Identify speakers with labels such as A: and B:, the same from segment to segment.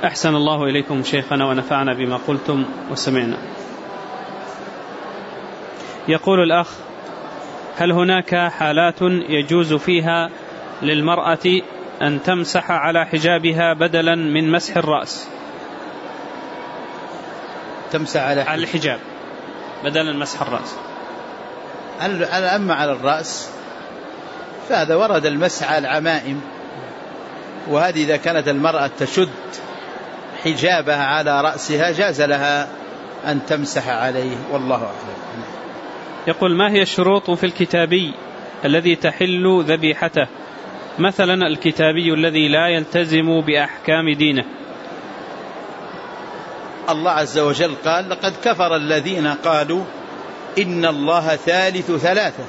A: أحسن الله إليكم شيخنا ونفعنا بما قلتم وسمعنا. يقول الأخ: هل هناك حالات يجوز فيها للمرأة أن تمسح على حجابها بدلا من مسح الرأس؟
B: تمسح على
A: الحجاب بدلا من مسح الرأس.
B: أما على الرأس فهذا ورد المسح على العمائم، وهذه إذا كانت المرأة تشد حجابها على رأسها جاز لها أن تمسح عليه، والله أعلم.
A: يقول: ما هي الشروط في الكتابي الذي تحل ذبيحته، مثلا الكتابي الذي لا يلتزم بأحكام دينه؟
B: الله عز وجل قال: لقد كفر الذين قالوا إن الله ثالث ثلاثة،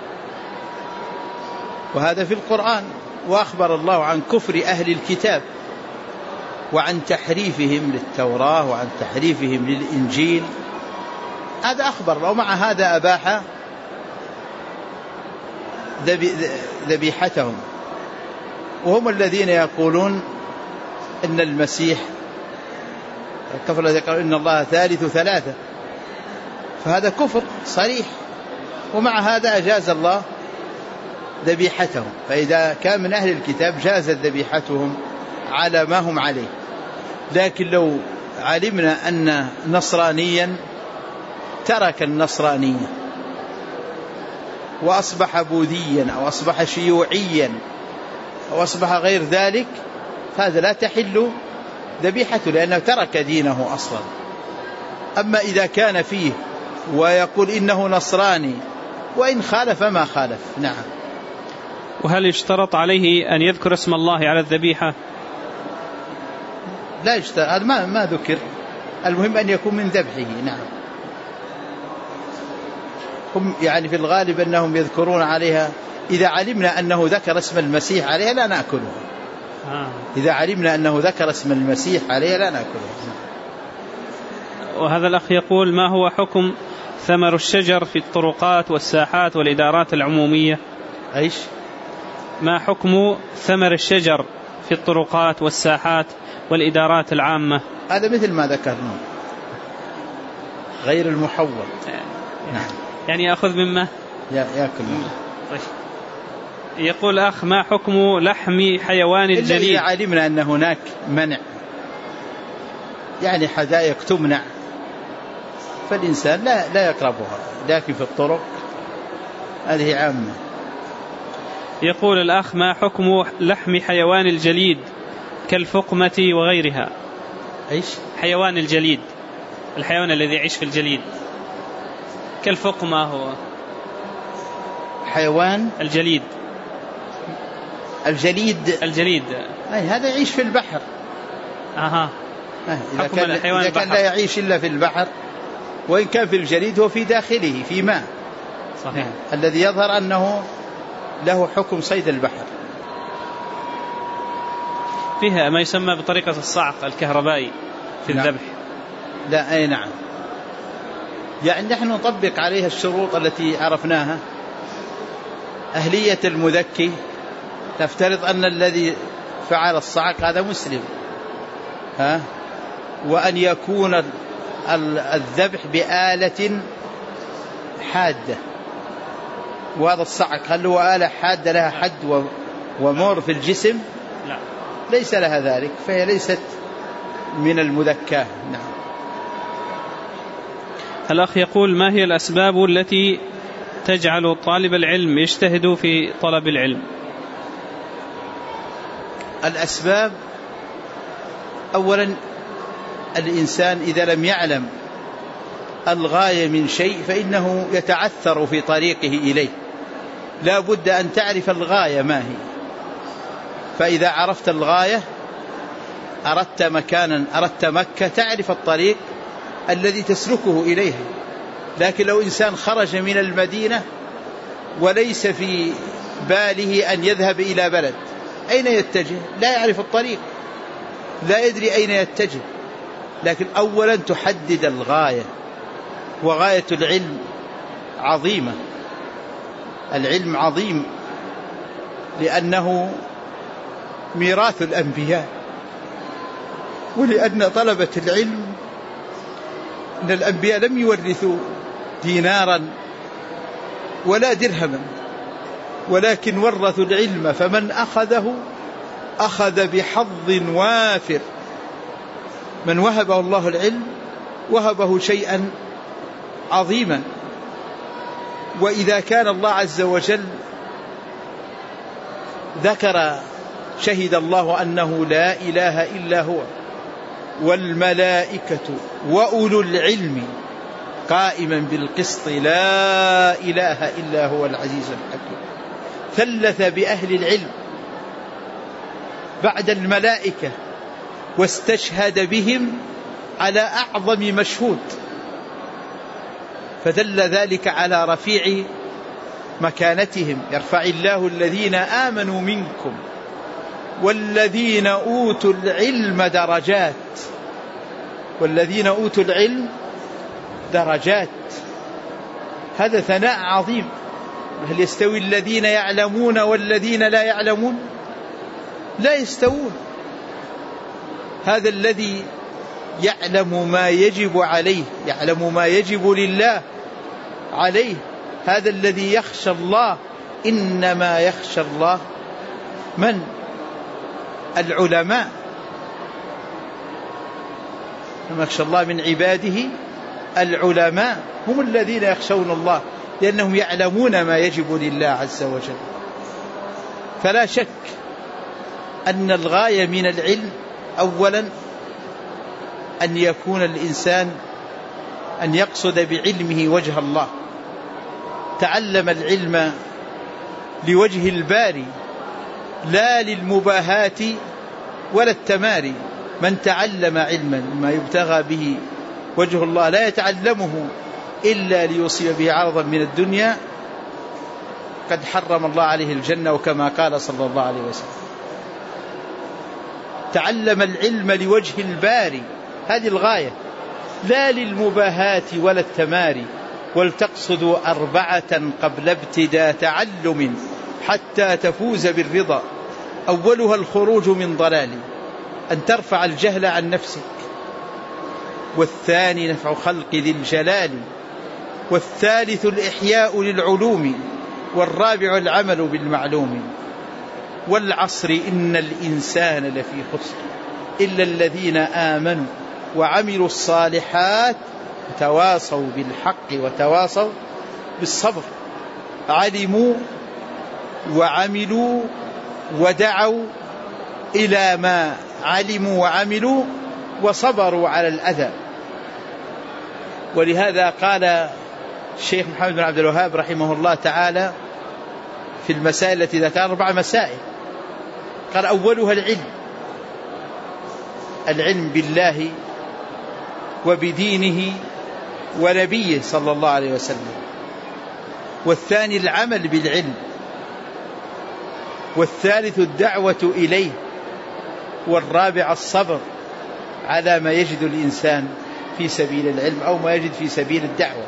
B: وهذا في القرآن. وأخبر الله عن كفر أهل الكتاب وعن تحريفهم للتوراة وعن تحريفهم للإنجيل، هذا أخبر، ومع هذا أباح ذبيحتهم. وهم الذين يقولون إن المسيح كفر الذين قالوا إن الله ثالث ثلاثة، فهذا كفر صريح، ومع هذا أجاز الله ذبيحتهم. فإذا كان من أهل الكتاب جازت ذبيحتهم على ما هم عليه. لكن لو علمنا أن نصرانيا ترك النصرانية وأصبح بوذيا أو أصبح شيوعيا أو أصبح غير ذلك، هذا لا تحل ذبيحته لأنه ترك دينه أصلا. أما إذا كان فيه ويقول إنه نصراني وإن خالف ما خالف، نعم.
A: وهل يشترط عليه أن يذكر اسم الله على الذبيحة؟
B: لا يشترط، هذا ما ذكر، المهم أن يكون من ذبحه. نعم. هم يعني في الغالب أنهم يذكرون عليها إذا علمنا أنه ذكر اسم المسيح عليها لا نأكلها. إذا علمنا أنه ذكر اسم المسيح عليها لا نأكلها.
A: وهذا الأخ يقول: ما هو حكم ثمر الشجر في الطرقات والساحات والإدارات العمومية؟
B: إيش؟
A: ما حكم ثمر الشجر في الطرقات والساحات والإدارات العامة؟
B: هذا مثل ما ذكرنا، غير المحول.
A: نعم. يعني يأخذ مما
B: يأكل منه.
A: طيب. يقول أخ: ما حكم لحم حيوان الجليد؟
B: إذا علمنا أن هناك منع، يعني حدائق تمنع، فالإنسان لا يقربها، لكن في الطرق هذه عامة.
A: يقول الأخ: ما حكم لحم حيوان الجليد كالفقمة وغيرها؟
B: إيش؟
A: حيوان الجليد، الحيوان الذي يعيش في الجليد، كالفقمة هو
B: حيوان
A: الجليد. الجليد
B: هذا يعيش في البحر. إذا كان لا يعيش إلا في البحر، وإن كان في الجليد هو في داخله في ماء.
A: صحيح.
B: الذي يظهر أنه له حكم صيد البحر.
A: فيها ما يسمى بطريقة الصعق الكهربائي في الذبح.
B: لا، أي نعم. يعني نحن نطبق عليها الشروط التي عرفناها. أهلية المذكي، نفترض أن الذي فعل الصعق هذا مسلم، وأن يكون الذبح بآلة حادة. وهذا الصعق هل هو آلة حادة لها حد ومور في الجسم؟
A: لا،
B: ليس لها ذلك، فهي ليست من المذكاة. نعم.
A: الأخ يقول: ما هي الأسباب التي تجعل طالب العلم يجتهد في طلب العلم؟
B: الأسباب: أولا الإنسان إذا لم يعلم الغاية من شيء فإنه يتعثر في طريقه إليه. لا بد أن تعرف الغاية ما هي، فإذا عرفت الغاية أردت مكانا، أردت مكة، تعرف الطريق الذي تسلكه إليها. لكن لو إنسان خرج من المدينة وليس في باله أن يذهب إلى بلد، أين يتجه؟ لا يعرف الطريق، لا يدري أين يتجه. لكن أولا تحدد الغاية، وغاية العلم عظيمة. العلم عظيم لأنه ميراث الأنبياء، ولأن طلبة العلم إن الأنبياء لم يورثوا دينارا ولا درهما، ولكن ورثوا العلم، فمن أخذه أخذ بحظ وافر. من وهبه الله العلم وهبه شيئا عظيما. وإذا كان الله عز وجل ذكر شهد الله أنه لا إله إلا هو والملائكة وأولو العلم قائما بالقسط لا إله إلا هو العزيز الحكيم، ثلث بأهل العلم بعد الملائكة واستشهد بهم على أعظم مشهود، فدل ذلك على رفيع مكانتهم. يرفع الله الذين آمنوا منكم والذين أوتوا العلم درجات، والذين أوتوا العلم درجات. هذا ثناء عظيم. هل يستوي الذين يعلمون والذين لا يعلمون؟ لا يستوون. هذا الذي يعلم ما يجب عليه، يعلم ما يجب لله عليه، هذا الذي يخشى الله. إنما يخشى الله من؟ العلماء. إنما يخشى الله من عباده العلماء، هم الذين يخشون الله لأنهم يعلمون ما يجب لله عز وجل. فلا شك أن الغاية من العلم أولا أن يكون الإنسان أن يقصد بعلمه وجه الله. تعلم العلم لوجه الباري لا للمباهات ولا التماري. من تعلم علما ما يبتغى به وجه الله لا يتعلمه إلا ليصيب به عرضا من الدنيا قد حرم الله عليه الجنة، وكما قال صلى الله عليه وسلم. تعلم العلم لوجه الباري، هذه الغاية، لا للمباهات ولا التماري. ولتقصدوا 4 قبل ابتداء تعلم حتى تفوز بالرضا. أولها الخروج من ضلال، أن ترفع الجهل عن نفسك. والثاني نفع خلق ذي الجلال. والثالث الإحياء للعلوم. والرابع العمل بالمعلوم. والعصر إن الإنسان لفي خسر إلا الذين آمنوا وعملوا الصالحات وتواصوا بالحق وتواصوا بالصبر. علموا وعملوا ودعوا إلى ما علموا وعملوا وصبروا على الأذى. ولهذا قال الشيخ محمد بن عبد الوهاب رحمه الله تعالى في المسائل التي ذكر 4 مسائل، قال أولها العلم، العلم بالله وبدينه ونبيه صلى الله عليه وسلم. والثاني العمل بالعلم. والثالث الدعوة إليه. والرابع الصبر على ما يجد الإنسان في سبيل العلم أو ما يجد في سبيل الدعوة.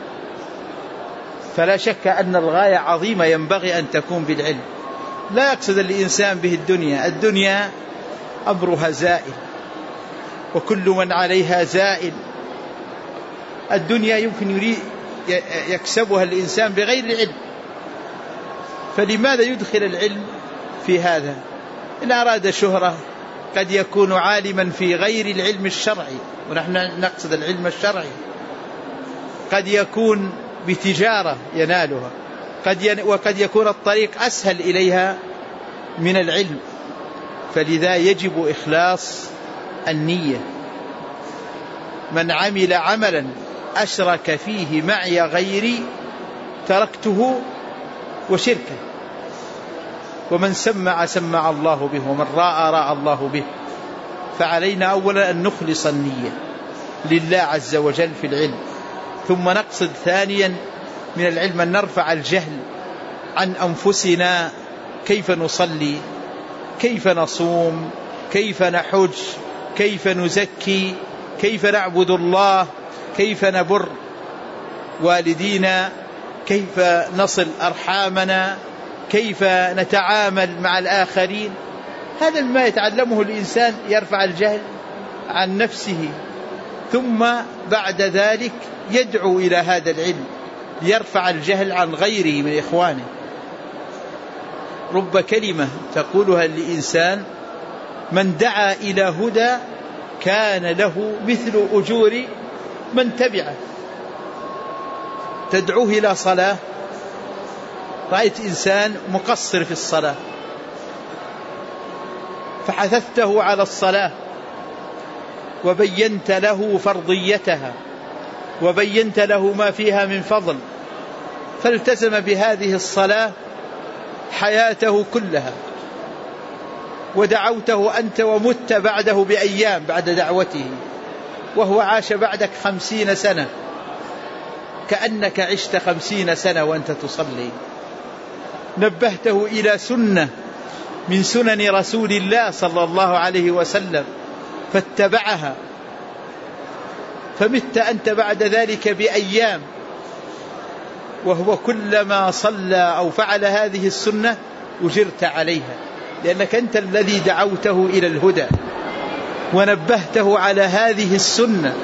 B: فلا شك أن الغاية عظيمة ينبغي أن تكون بالعلم. لا يقصد الإنسان به الدنيا. الدنيا أمرها زائل وكل من عليها زائل. الدنيا يمكن يكسبها الإنسان بغير العلم، فلماذا يدخل العلم في هذا؟ إن أراد شهرة قد يكون عالما في غير العلم الشرعي، ونحن نقصد العلم الشرعي. قد يكون بتجارة ينالها، وقد يكون الطريق أسهل إليها من العلم. فلذا يجب إخلاص النية. من عمل عملا أشرك فيه معي غيري تركته وشركه. ومن سمع سمع الله به، ومن راى راى الله به. فعلينا أولا أن نخلص النية لله عز وجل في العلم. ثم نقصد ثانيا من العلم أن نرفع الجهل عن أنفسنا. كيف نصلي، كيف نصوم، كيف نحج، كيف نزكي، كيف نعبد الله، كيف نبر والدينا، كيف نصل أرحامنا، كيف نتعامل مع الآخرين. هذا ما يتعلمه الإنسان يرفع الجهل عن نفسه، ثم بعد ذلك يدعو إلى هذا العلم، يرفع الجهل عن غيره من إخوانه. رب كلمة تقولها لإنسان من دعا إلى هدى كان له مثل أجور من تبعه. تدعوه إلى صلاة، رأيت إنسان مقصر في الصلاة فحثثته على الصلاة وبينت له فرضيتها وبينت له ما فيها من فضل، فالتزم بهذه الصلاة حياته كلها، ودعوته أنت ومت بعده بأيام بعد دعوته، وهو عاش بعدك 50 سنة، كأنك عشت 50 سنة وأنت تصلي. نبهته إلى سنة من سنن رسول الله صلى الله عليه وسلم فاتبعها، فمت أنت بعد ذلك بأيام، وهو كلما صلى أو فعل هذه السنة أجرت عليها، لأنك أنت الذي دعوته إلى الهدى ونبهته على هذه السنة.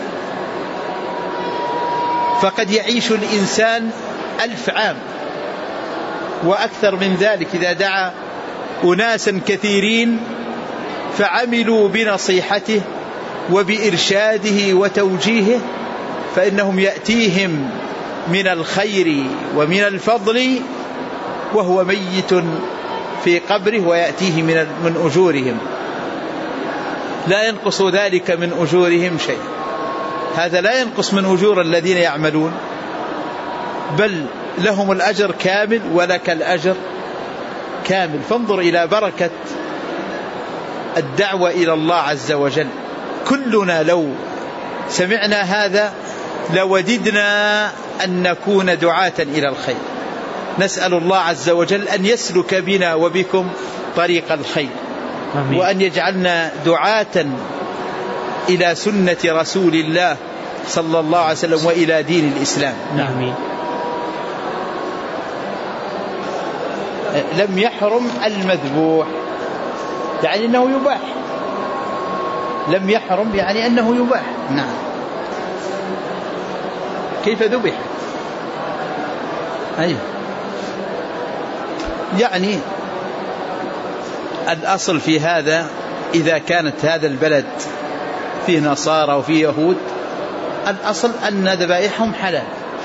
B: فقد يعيش الإنسان 1000 عام وأكثر من ذلك إذا دعا أناسا كثيرين فعملوا بنصيحته وبإرشاده وتوجيهه، فإنهم يأتيهم من الخير ومن الفضل وهو ميت في قبره، ويأتيه من أجورهم، لا ينقص ذلك من أجورهم شيء. هذا لا ينقص من أجور الذين يعملون، بل لهم الأجر كامل ولك الأجر كامل. فانظر إلى بركة الدعوة إلى الله عز وجل. كلنا لو سمعنا هذا لوددنا أن نكون دعاة إلى الخير. نسأل الله عز وجل أن يسلك بنا وبكم طريق الخير، وأن يجعلنا دعاة إلى سنة رسول الله صلى الله عليه وسلم وإلى دين الإسلام.
A: آمين.
B: لم يحرم المذبوح يعني أنه يباح. لم يحرم يعني أنه يباح. نعم. كيف ذبح؟ أيوه. يعني الأصل في هذا إذا كانت هذا البلد فيه نصارى وفيه يهود، الأصل أن ذبائحهم حلال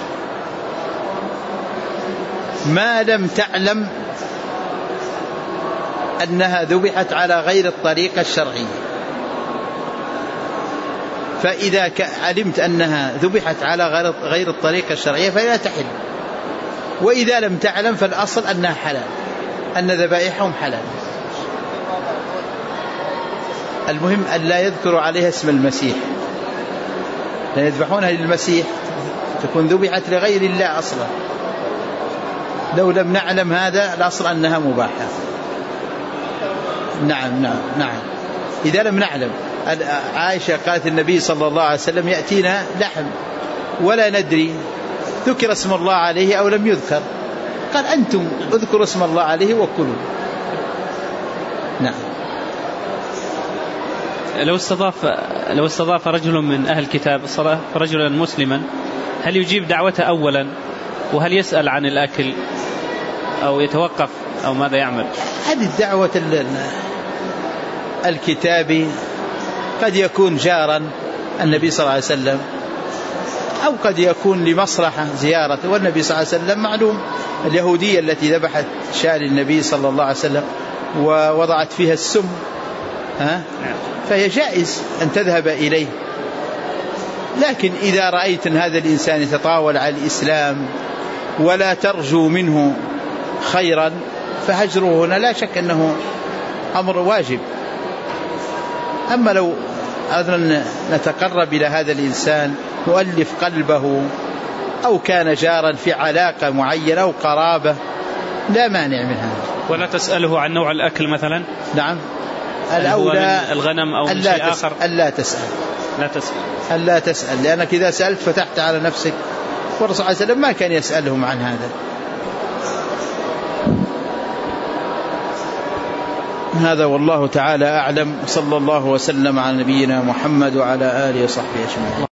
B: ما لم تعلم أنها ذبحت على غير الطريقة الشرعية. فإذا علمت أنها ذبحت على غير الطريقة الشرعية فلا تحل، وإذا لم تعلم فالأصل أنها حلال، أن ذبائحهم حلال. المهم أن لا يذكروا عليها اسم المسيح، لا يذبحونها للمسيح تكون ذبحت لغير الله أصلا. لو لم نعلم هذا الأصل أنها مباحة. نعم نعم نعم. إذا لم نعلم. عائشة قالت النبي صلى الله عليه وسلم يأتينا لحم ولا ندري ذكر اسم الله عليه أو لم يذكر، قال أنتم اذكروا اسم الله عليه وكلوا. نعم.
A: لو استضاف رجل من أهل الكتاب رجلا مسلما، هل يجيب دعوته أولا وهل يسأل عن الأكل أو يتوقف أو ماذا يعمل؟
B: هذه الدعوة الكتابي قد يكون جارا النبي صلى الله عليه وسلم، أو قد يكون لمصلحة زيارته، والنبي صلى الله عليه وسلم معلوم اليهودية التي ذبحت شاة للنبي صلى الله عليه وسلم ووضعت فيها السم، فهي جائز أن تذهب إليه. لكن إذا رأيت أن هذا الإنسان يتطاول على الإسلام ولا ترجو منه خيرا فهجره هنا لا شك أنه أمر واجب. أما لو أردنا نتقرب إلى هذا الإنسان نؤلف قلبه أو كان جارا في علاقة معينة أو قرابة لا مانع من هذا.
A: ولا تسأله عن نوع الأكل مثلا؟
B: نعم. الأولى
A: الغنم أو شيء آخر
B: ألا تسأل لأنك إذا سألت فتحت على نفسك، والرسول صلى الله عليه وسلم ما كان يسألهم عن هذا. هذا والله تعالى أعلم. صلى الله وسلم على نبينا محمد وعلى آله وصحبه أجمعين.